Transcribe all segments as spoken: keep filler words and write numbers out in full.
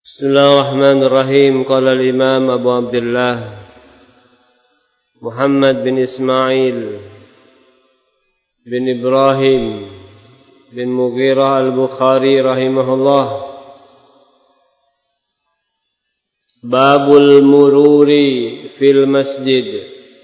Bismillahirrahmanirrahim. Qala al-Imam Abu Abdullah Muhammad bin Ismail bin Ibrahim bin Mughirah al-Bukhari rahimahullah. Babul mururi fil masjid.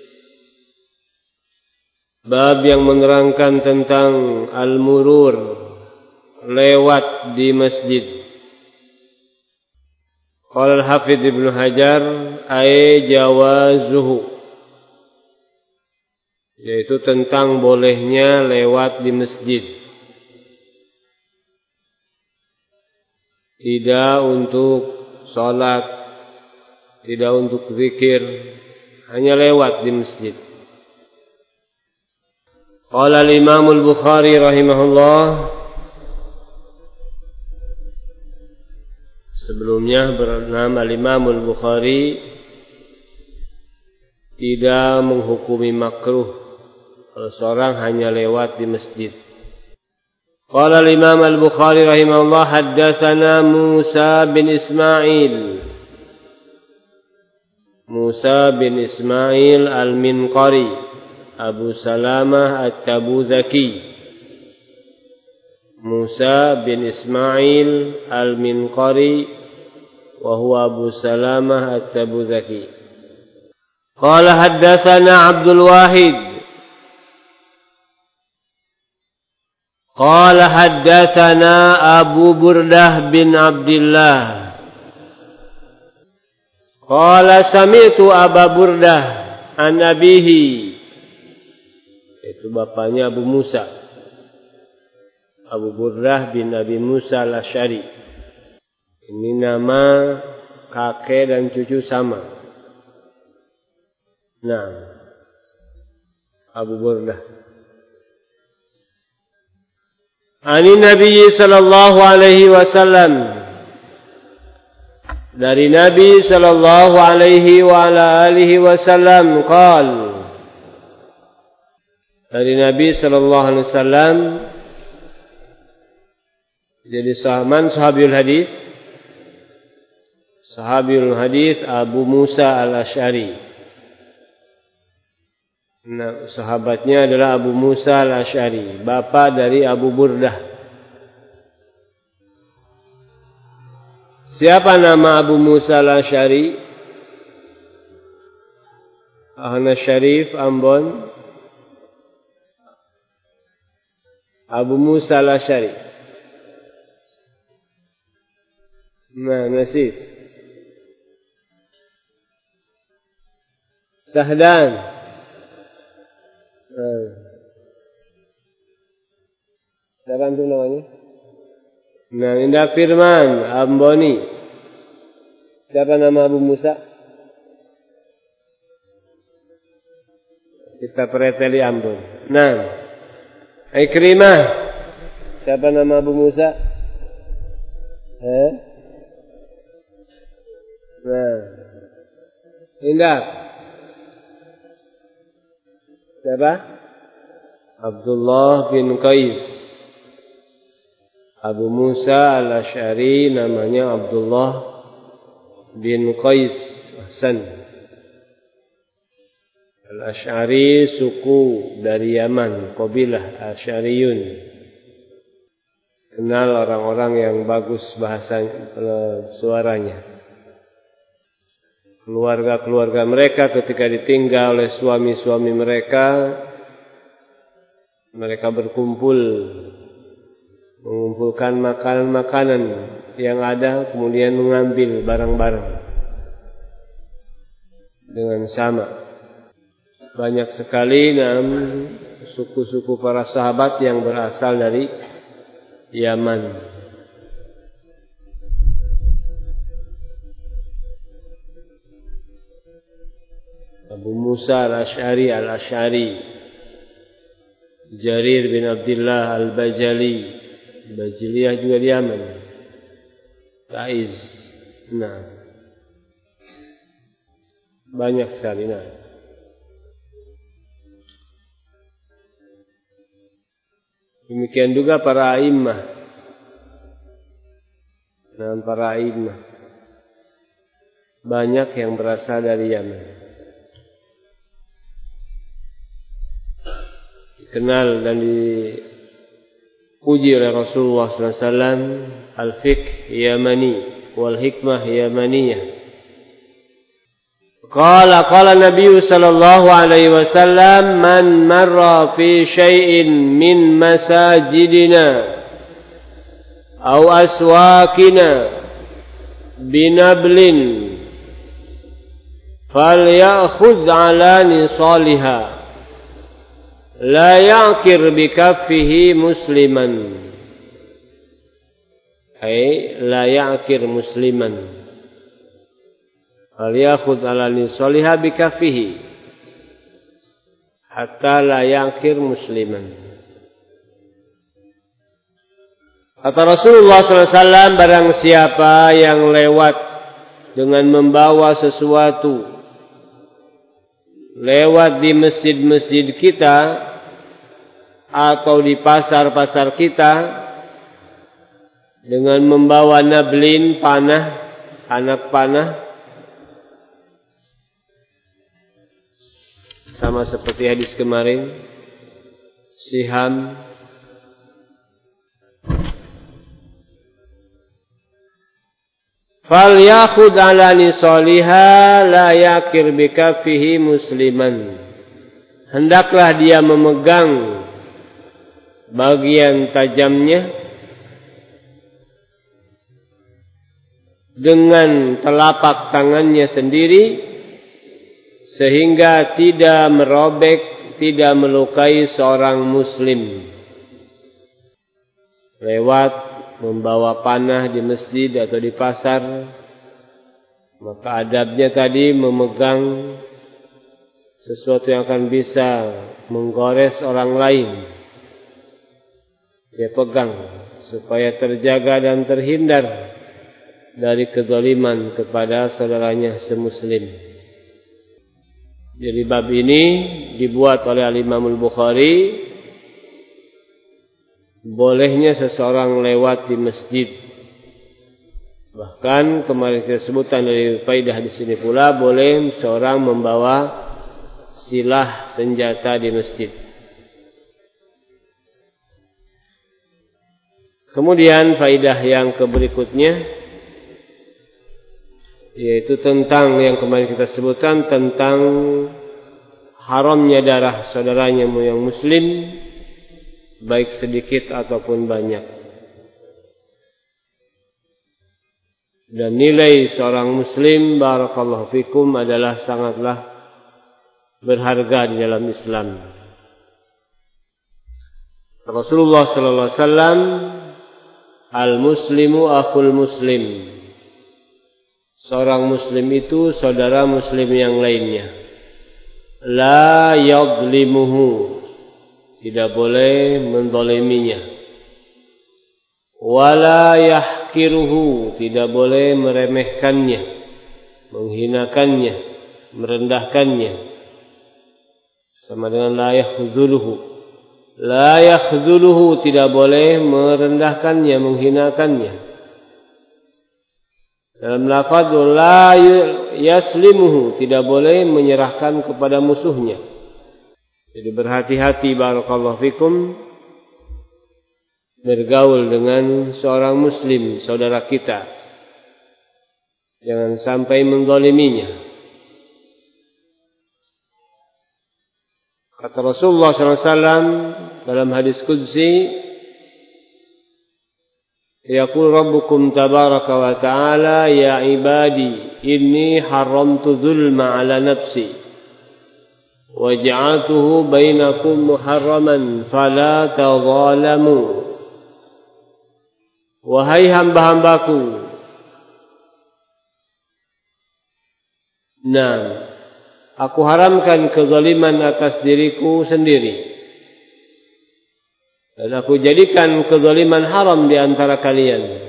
Bab yang menerangkan tentang al-murur, lewat di masjid. Qala al-Hafidz Ibnu Hajar ay jawazuhu, yaitu tentang bolehnya lewat di masjid. Tidak untuk salat, tidak untuk zikir, hanya lewat di masjid. Qala al-Imam al-Bukhari rahimahullah. Sebelumnya bernama al-Imam al-Bukhari tidak menghukumi makruh kalau seorang hanya lewat di masjid. Qala al-Imam al-Bukhari rahimahullah haddatsana Musa bin Ismail. Musa bin Ismail al-Minqari Abu Salamah at-Tabuzaki. Musa bin Ismail al-Minqari wa huwa Abu Salamah at-Tabuzaki. Qala haddatsana Abdul Wahid. Qala haddatsana Abu Burdah bin Abdullah. Qala sami'tu Abu Burdah an abihi, itu bapaknya Abu Musa, Abu Burdah bin Abi Musa al-Asy'ari. Ini nama kakek dan cucu sama. Nah, Abu Burdah. Ani Nabi sallallahu alaihi wasallam, dari Nabi sallallahu alaihi wa ala alihi wasallam qaal, dari Nabi sallallahu alaihi wasallam, jadi sahabat sahabiul hadis, sahabiul hadis Abu Musa al-Asy'ari. Nah, sahabatnya adalah Abu Musa al-Asy'ari, bapa dari Abu Burdah. Siapa nama Abu Musa al-Asy'ari? Ahna Syarif Ambon. Abu Musa al-Asy'ari. Nah, nasib. Sahdan. Nah. Siapa itu namanya? Nah, Indah Firman Amboni. Siapa nama Abu Musa? Kita preteli Ambon. Nah, Ikrimah. Siapa nama Abu Musa? Eh? Nah, Indah. Siapa? Abdullah bin Qais. Abu Musa al-Asy'ari namanya Abdullah bin Qais. Ahsan. Al-Asy'ari suku dari Yaman, kabilah Asy'ariyun. Kenal orang-orang yang bagus bahasa suaranya. Keluarga-keluarga mereka ketika ditinggal oleh suami-suami mereka, mereka berkumpul, mengumpulkan makanan-makanan yang ada, kemudian mengambil barang-barang dengan sama. Banyak sekali enam suku-suku para sahabat yang berasal dari Yaman. Abu Musa al-Asy'ari al-Asy'ari, Jarir bin Abdullah al-Bajali, Bajiliyah juga di Yaman. Taiz. Nah, banyak sekali. Nah, demikian juga para a'immah. Nah, para a'immah banyak yang berasal dari Yaman. Dikenal dan dipuji oleh Rasulullah sallallahu alaihi wasallam, al-fiqh Yamani wal hikmah Yamaniyah. Qala qala Nabi sallallahu alaihi wasallam, man marra fi syai'in min masajidina aw aswaqina binablin falyakhudh ala nisaliha la ya'kir bikaffihi musliman, ay la ya'kir musliman, falyakhudh ala nisaliha bikaffihi hatta la ya'kir musliman. Kata Rasulullah sallallahu alaihi wasallam, barang siapa yang lewat dengan membawa sesuatu, lewat di masjid-masjid kita atau di pasar-pasar kita dengan membawa nablin, panah, anak panah, sama seperti hadis kemarin, siham, falyakhudh ala nisaliha la yakir bikaffihi musliman, hendaklah dia memegang bagian tajamnya dengan telapak tangannya sendiri sehingga tidak merobek, tidak melukai seorang muslim. Lewat membawa panah di masjid atau di pasar, maka adabnya tadi memegang sesuatu yang akan bisa menggores orang lain. Dia pegang supaya terjaga dan terhindar dari kezaliman kepada saudaranya semuslim. Jadi bab ini dibuat oleh Al-Imam Al-Bukhari, bolehnya seseorang lewat di masjid. Bahkan kemarin kita sebutkan dari faedah di sini pula, boleh seorang membawa silah senjata di masjid. Kemudian faedah yang keberikutnya, yaitu tentang yang kemarin kita sebutkan, tentang haramnya darah saudaranya yang muslim, baik sedikit ataupun banyak. Dan nilai seorang muslim, barakallahu fikum, adalah sangatlah berharga di dalam Islam. Rasulullah sallallahu alaihi wasallam, al-muslimu akhul muslim, seorang muslim itu saudara muslim yang lainnya. La yadlimuhu, tidak boleh menzaliminya. Wala yahkiruhu, tidak boleh meremehkannya, menghinakannya, merendahkannya. Sama dengan la yakhzuluhu. La yakhzuluhu, tidak boleh merendahkannya, menghinakannya. Dalam lafaz la yaslimuhu, tidak boleh menyerahkan kepada musuhnya. Jadi berhati-hati, barakallahu fikum, bergaul dengan seorang muslim, saudara kita. Jangan sampai menzaliminya. Kata Rasulullah sallallahu alaihi wasallam dalam hadis qudsi, yaqul rabbukum tabaraka wa ta'ala, ya ibadi inni haramtu dzulma ala nafsi waj'altuhu bainakum muharraman fala tadzalamu. Wahai hamba-hambaku, nah, aku haramkan kezaliman atas diriku sendiri, dan aku jadikan kezaliman haram di antara kalian.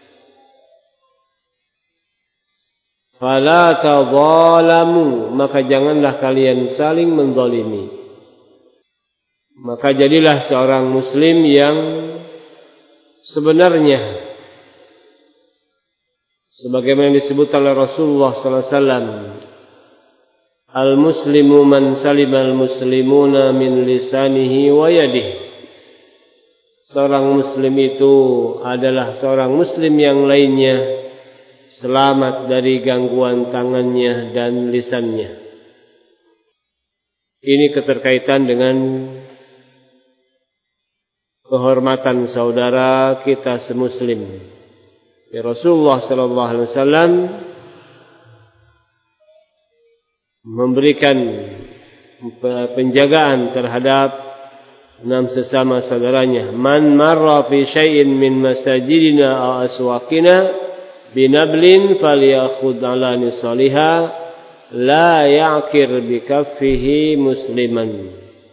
Fala tadzalamu, maka janganlah kalian saling menzalimi. Maka jadilah seorang muslim yang sebenarnya sebagaimana disebut oleh Rasulullah sallallahu alaihi wasallam, al-muslimu man salimal muslimuna min lisanihi wa yadihi. Seorang muslim itu adalah seorang muslim yang lainnya selamat dari gangguan tangannya dan lisannya. Ini keterkaitan dengan kehormatan saudara kita semuslim. Ya, Rasulullah sallallahu alaihi wasallam memberikan penjagaan terhadap enam sesama saudaranya. Man marra fi syai'in min masajidina aw aswaqina binablin falyakhud ala nisaliha la ya'kir bi kaffihi musliman.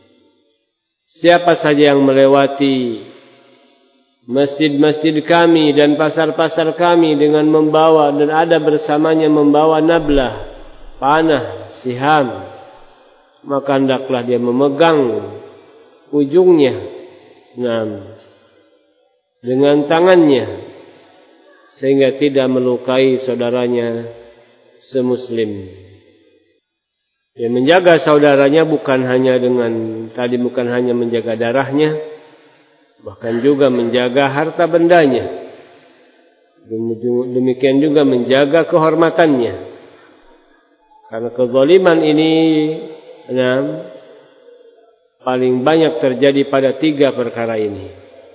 Siapa saja yang melewati masjid-masjid kami dan pasar-pasar kami dengan membawa dan ada bersamanya membawa nablah, panah, siham, maka hendaklah dia memegang ujungnya nah, dengan tangannya sehingga tidak melukai saudaranya semuslim. Dia menjaga saudaranya bukan hanya dengan tadi bukan hanya menjaga darahnya, bahkan juga menjaga harta bendanya. Demikian juga menjaga kehormatannya. Karena kezaliman ini nah, paling banyak terjadi pada tiga perkara ini.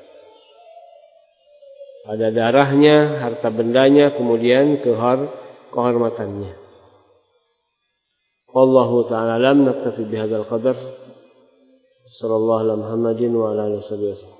Pada darahnya, harta bendanya, kemudian kehor kehormatannya. Wallahu ta'ala alam, naktafi bihadzal qadar. Sallallahu alaihi Muhammadin wa ala alihi wasallam.